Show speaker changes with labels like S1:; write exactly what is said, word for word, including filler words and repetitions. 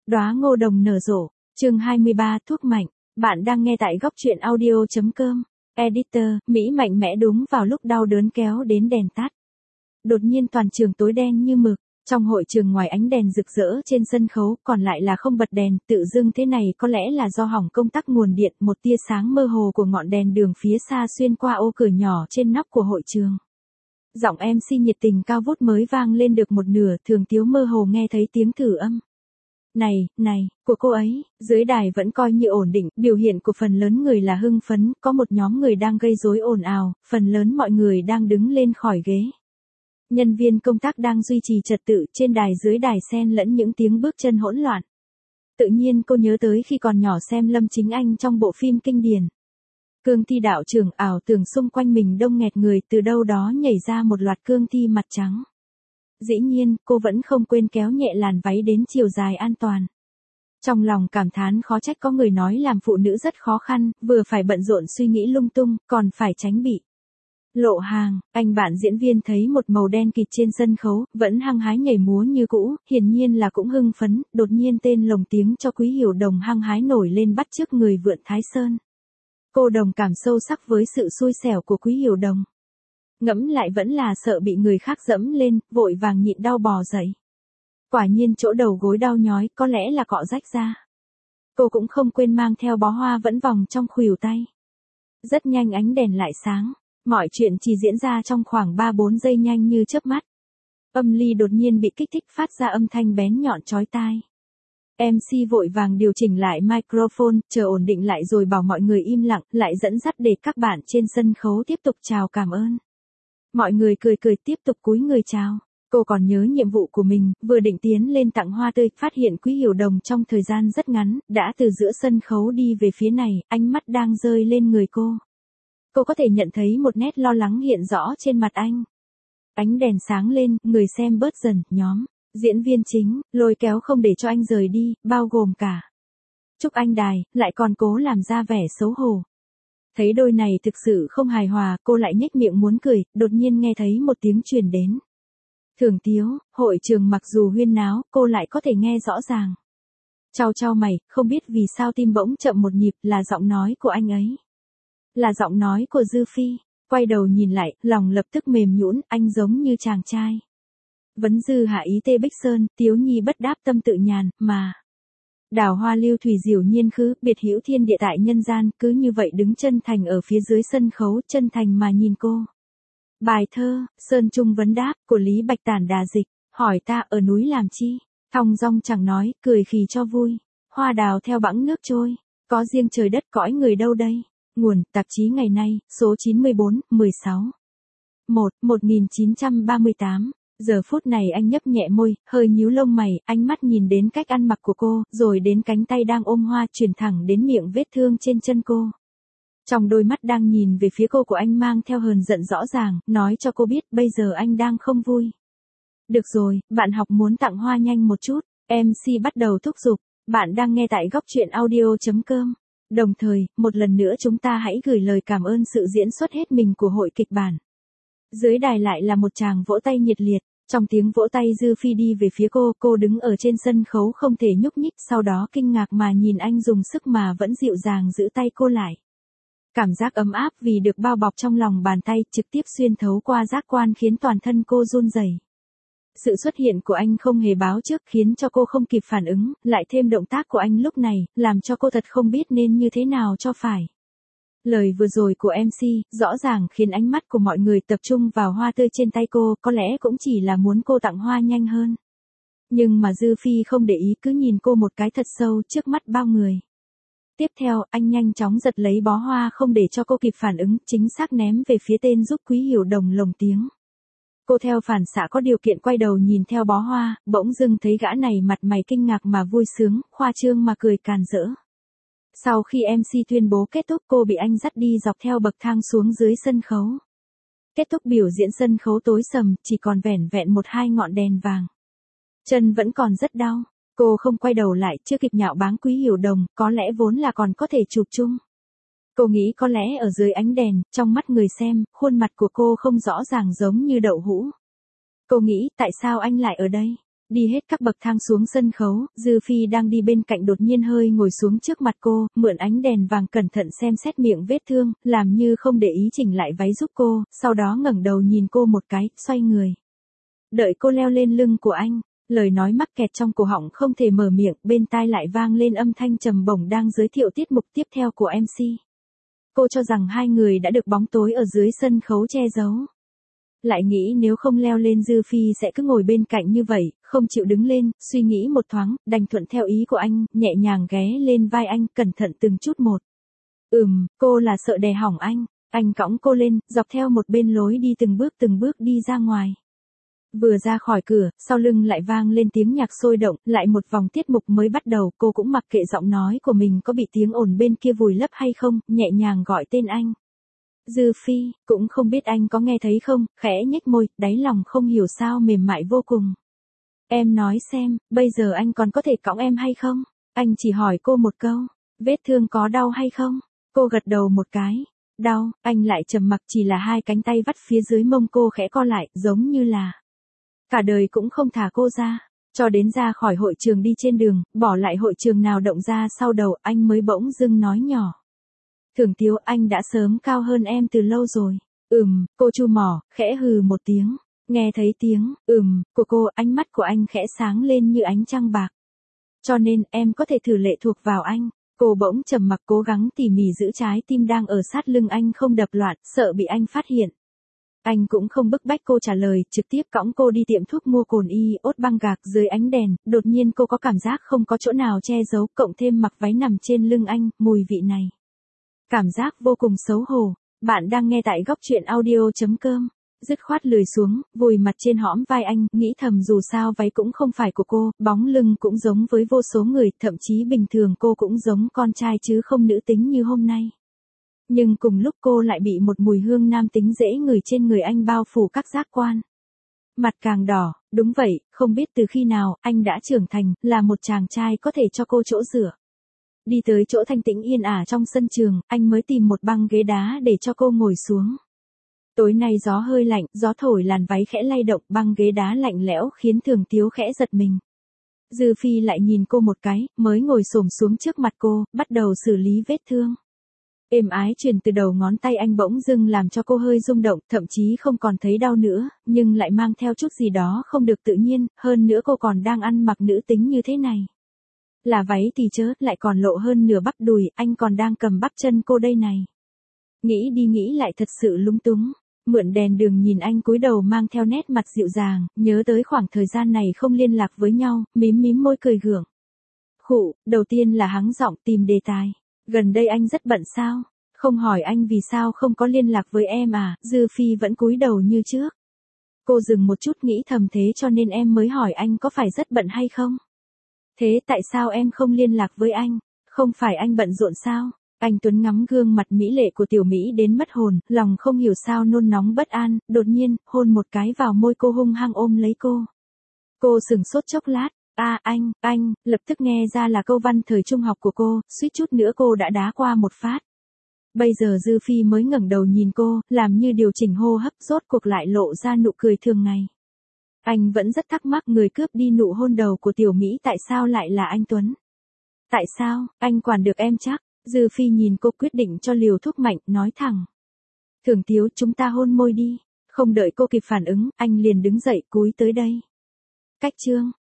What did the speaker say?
S1: Đóa ngô đồng nở rộ, chương hai mươi ba, thuốc mạnh. Bạn đang nghe tại góc truyện audio chấm com. Editor, Mỹ mạnh mẽ đúng vào lúc đau đớn kéo đến đèn tắt. Đột nhiên toàn trường tối đen như mực, trong hội trường ngoài ánh đèn rực rỡ trên sân khấu còn lại là không bật đèn, tự dưng thế này có lẽ là do hỏng công tắc nguồn điện, một tia sáng mơ hồ của ngọn đèn đường phía xa xuyên qua ô cửa nhỏ trên nóc của hội trường. Giọng em xê nhiệt tình cao vút mới vang lên được một nửa, Thường Tiếu mơ hồ nghe thấy tiếng thử âm. Này, này, của cô ấy, dưới đài vẫn coi như ổn định, biểu hiện của phần lớn người là hưng phấn, có một nhóm người đang gây rối ồn ào, phần lớn mọi người đang đứng lên khỏi ghế. Nhân viên công tác đang duy trì trật tự trên đài, dưới đài xen lẫn những tiếng bước chân hỗn loạn. Tự nhiên cô nhớ tới khi còn nhỏ xem Lâm Chính Anh trong bộ phim kinh điển. Cương thi đạo trưởng, ảo tưởng xung quanh mình đông nghẹt người, từ đâu đó nhảy ra một loạt cương thi mặt trắng. Dĩ nhiên, cô vẫn không quên kéo nhẹ làn váy đến chiều dài an toàn. Trong lòng cảm thán khó trách có người nói làm phụ nữ rất khó khăn, vừa phải bận rộn suy nghĩ lung tung, còn phải tránh bị lộ hàng. Anh bạn diễn viên thấy một màu đen kịt trên sân khấu, vẫn hăng hái nhảy múa như cũ, hiển nhiên là cũng hưng phấn, đột nhiên tên lồng tiếng cho Quý Hiểu Đồng hăng hái nổi lên bắt chước người vượn Thái Sơn. Cô đồng cảm sâu sắc với sự xui xẻo của Quý Hiểu Đồng. Ngẫm lại vẫn là sợ bị người khác dẫm lên, vội vàng nhịn đau bò dậy. Quả nhiên chỗ đầu gối đau nhói, có lẽ là cọ rách ra. Cô cũng không quên mang theo bó hoa vẫn vòng trong khuỷu tay. Rất nhanh ánh đèn lại sáng, mọi chuyện chỉ diễn ra trong khoảng ba bốn giây nhanh như chớp mắt. Âm ly đột nhiên bị kích thích phát ra âm thanh bén nhọn chói tai. em xê vội vàng điều chỉnh lại microphone, chờ ổn định lại rồi bảo mọi người im lặng, lại dẫn dắt để các bạn trên sân khấu tiếp tục chào cảm ơn. Mọi người cười cười tiếp tục cúi người chào. Cô còn nhớ nhiệm vụ của mình, vừa định tiến lên tặng hoa tươi, phát hiện Quý Hiểu Đồng trong thời gian rất ngắn, đã từ giữa sân khấu đi về phía này, ánh mắt đang rơi lên người cô. Cô có thể nhận thấy một nét lo lắng hiện rõ trên mặt anh. Ánh đèn sáng lên, người xem bớt dần, nhóm diễn viên chính, lôi kéo không để cho anh rời đi, bao gồm cả Trúc Anh Đài, lại còn cố làm ra vẻ xấu hổ. Thấy đôi này thực sự không hài hòa, cô lại nhếch miệng muốn cười, đột nhiên nghe thấy một tiếng truyền đến. Thường Tiếu, hội trường mặc dù huyên náo, cô lại có thể nghe rõ ràng. Chau chau mày, không biết vì sao tim bỗng chậm một nhịp, là giọng nói của anh ấy. Là giọng nói của Dư Phi. Quay đầu nhìn lại, lòng lập tức mềm nhũn, anh giống như chàng trai. Vấn dư hạ ý tê Bích Sơn, Tiếu Nhi bất đáp tâm tự nhàn, mà. Đào hoa lưu thủy diệu nhiên khứ, biệt hữu thiên địa tại nhân gian, cứ như vậy đứng chân thành ở phía dưới sân khấu, chân thành mà nhìn cô. Bài thơ, Sơn Trung vấn đáp, của Lý Bạch Tản đà dịch, hỏi ta ở núi làm chi, thong dong chẳng nói, cười khì cho vui, hoa đào theo bẵng nước trôi, có riêng trời đất cõi người đâu đây. Nguồn, tạp chí Ngày Nay, số chín mươi bốn, mười sáu. một, một nghìn chín trăm ba mươi tám. Giờ phút này anh nhấp nhẹ môi, hơi nhíu lông mày, ánh mắt nhìn đến cách ăn mặc của cô, rồi đến cánh tay đang ôm hoa truyền thẳng đến miệng vết thương trên chân cô. Trong đôi mắt đang nhìn về phía cô của anh mang theo hờn giận rõ ràng, nói cho cô biết bây giờ anh đang không vui. Được rồi, bạn học muốn tặng hoa nhanh một chút, em xê bắt đầu thúc giục. Bạn đang nghe tại góc truyện audio chấm com. Đồng thời, một lần nữa chúng ta hãy gửi lời cảm ơn sự diễn xuất hết mình của hội kịch bản. Dưới đài lại là một tràng vỗ tay nhiệt liệt, trong tiếng vỗ tay Dư Phi đi về phía cô, cô đứng ở trên sân khấu không thể nhúc nhích, sau đó kinh ngạc mà nhìn anh dùng sức mà vẫn dịu dàng giữ tay cô lại. Cảm giác ấm áp vì được bao bọc trong lòng bàn tay trực tiếp xuyên thấu qua giác quan khiến toàn thân cô run rẩy. Sự xuất hiện của anh không hề báo trước khiến cho cô không kịp phản ứng, lại thêm động tác của anh lúc này, làm cho cô thật không biết nên như thế nào cho phải. Lời vừa rồi của em xê, rõ ràng khiến ánh mắt của mọi người tập trung vào hoa tươi trên tay cô, có lẽ cũng chỉ là muốn cô tặng hoa nhanh hơn. Nhưng mà Dư Phi không để ý, cứ nhìn cô một cái thật sâu trước mắt bao người. Tiếp theo, anh nhanh chóng giật lấy bó hoa không để cho cô kịp phản ứng, chính xác ném về phía tên giúp Quý Hiểu Đồng lồng tiếng. Cô theo phản xạ có điều kiện quay đầu nhìn theo bó hoa, bỗng dưng thấy gã này mặt mày kinh ngạc mà vui sướng, khoa trương mà cười càn rỡ. Sau khi em xê tuyên bố kết thúc, cô bị anh dắt đi dọc theo bậc thang xuống dưới sân khấu. Kết thúc biểu diễn, sân khấu tối sầm, chỉ còn vẻn vẹn một hai ngọn đèn vàng. Chân vẫn còn rất đau, cô không quay đầu lại, chưa kịp nhạo báng Quý Hiểu Đồng, có lẽ vốn là còn có thể chụp chung. Cô nghĩ có lẽ ở dưới ánh đèn, trong mắt người xem, khuôn mặt của cô không rõ ràng giống như đậu hũ. Cô nghĩ tại sao anh lại ở đây? Đi hết các bậc thang xuống sân khấu, Dư Phi đang đi bên cạnh đột nhiên hơi ngồi xuống trước mặt cô, mượn ánh đèn vàng cẩn thận xem xét miệng vết thương, làm như không để ý chỉnh lại váy giúp cô, sau đó ngẩng đầu nhìn cô một cái, xoay người. Đợi cô leo lên lưng của anh, lời nói mắc kẹt trong cổ họng không thể mở miệng, bên tai lại vang lên âm thanh trầm bổng đang giới thiệu tiết mục tiếp theo của em xê. Cô cho rằng hai người đã được bóng tối ở dưới sân khấu che giấu. Lại nghĩ nếu không leo lên Dư Phi sẽ cứ ngồi bên cạnh như vậy, không chịu đứng lên, suy nghĩ một thoáng, đành thuận theo ý của anh, nhẹ nhàng ghé lên vai anh, cẩn thận từng chút một. Ừm, cô là sợ đè hỏng anh, anh cõng cô lên, dọc theo một bên lối đi từng bước từng bước đi ra ngoài. Vừa ra khỏi cửa, sau lưng lại vang lên tiếng nhạc sôi động, lại một vòng tiết mục mới bắt đầu, cô cũng mặc kệ giọng nói của mình có bị tiếng ồn bên kia vùi lấp hay không, nhẹ nhàng gọi tên anh. Dư Phi, cũng không biết anh có nghe thấy không, khẽ nhếch môi, đáy lòng không hiểu sao mềm mại vô cùng. Em nói xem, bây giờ anh còn có thể cõng em hay không? Anh chỉ hỏi cô một câu, vết thương có đau hay không? Cô gật đầu một cái. Đau, anh lại trầm mặc, chỉ là hai cánh tay vắt phía dưới mông cô khẽ co lại, giống như là cả đời cũng không thả cô ra. Cho đến ra khỏi hội trường đi trên đường, bỏ lại hội trường nào động ra sau đầu, anh mới bỗng dưng nói nhỏ. Thường Tiếu, anh đã sớm cao hơn em từ lâu rồi. Ừm, cô chu mỏ, khẽ hừ một tiếng. Nghe thấy tiếng, ừm, của cô, ánh mắt của anh khẽ sáng lên như ánh trăng bạc. Cho nên, em có thể thử lệ thuộc vào anh. Cô bỗng trầm mặc, cố gắng tỉ mỉ giữ trái tim đang ở sát lưng anh không đập loạn, sợ bị anh phát hiện. Anh cũng không bức bách cô trả lời, trực tiếp cõng cô đi tiệm thuốc mua cồn y, ốt băng gạc dưới ánh đèn, đột nhiên cô có cảm giác không có chỗ nào che giấu, cộng thêm mặc váy nằm trên lưng anh, mùi vị này. Cảm giác vô cùng xấu hổ. Bạn đang nghe tại góc truyện audio chấm com. Dứt khoát lười xuống, vùi mặt trên hõm vai anh, nghĩ thầm dù sao váy cũng không phải của cô, bóng lưng cũng giống với vô số người, thậm chí bình thường cô cũng giống con trai chứ không nữ tính như hôm nay. Nhưng cùng lúc cô lại bị một mùi hương nam tính dễ ngửi trên người anh bao phủ các giác quan. Mặt càng đỏ, đúng vậy, không biết từ khi nào, anh đã trưởng thành, là một chàng trai có thể cho cô chỗ dựa. Đi tới chỗ thanh tĩnh yên ả trong sân trường, anh mới tìm một băng ghế đá để cho cô ngồi xuống. Tối nay gió hơi lạnh, gió thổi làn váy khẽ lay động, băng ghế đá lạnh lẽo khiến Thường Tiếu khẽ giật mình. Dư Phi lại nhìn cô một cái, mới ngồi xổm xuống trước mặt cô, bắt đầu xử lý vết thương. Êm ái truyền từ đầu ngón tay anh bỗng dưng làm cho cô hơi rung động, thậm chí không còn thấy đau nữa, nhưng lại mang theo chút gì đó không được tự nhiên, hơn nữa cô còn đang ăn mặc nữ tính như thế này. Là váy thì chớ, lại còn lộ hơn nửa bắp đùi, anh còn đang cầm bắp chân cô đây này. Nghĩ đi nghĩ lại thật sự lúng túng, mượn đèn đường nhìn anh cúi đầu mang theo nét mặt dịu dàng, nhớ tới khoảng thời gian này không liên lạc với nhau, mím mím môi cười gượng. Khụ, đầu tiên là hắng giọng tìm đề tài. Gần đây anh rất bận sao? Không hỏi anh vì sao không có liên lạc với em à? Dư Phi vẫn cúi đầu như trước. Cô dừng một chút nghĩ thầm thế cho nên em mới hỏi anh có phải rất bận hay không? Thế tại sao em không liên lạc với anh? Không phải anh bận rộn sao? Anh Tuấn ngắm gương mặt mỹ lệ của Tiểu Mỹ đến mất hồn, lòng không hiểu sao nôn nóng bất an, đột nhiên, hôn một cái vào môi cô hung hăng ôm lấy cô. Cô sừng sốt chốc lát, a à, anh, anh, lập tức nghe ra là câu văn thời trung học của cô, suýt chút nữa cô đã đá qua một phát. Bây giờ Dư Phi mới ngẩng đầu nhìn cô, làm như điều chỉnh hô hấp, rốt cuộc lại lộ ra nụ cười thường ngày. Anh vẫn rất thắc mắc người cướp đi nụ hôn đầu của Tiểu Mỹ tại sao lại là anh Tuấn. Tại sao, anh quản được em chắc? Dư Phi nhìn cô quyết định cho liều thuốc mạnh, nói thẳng. Thường Tiếu, chúng ta hôn môi đi. Không đợi cô kịp phản ứng, anh liền đứng dậy cúi tới đây. Cách chương.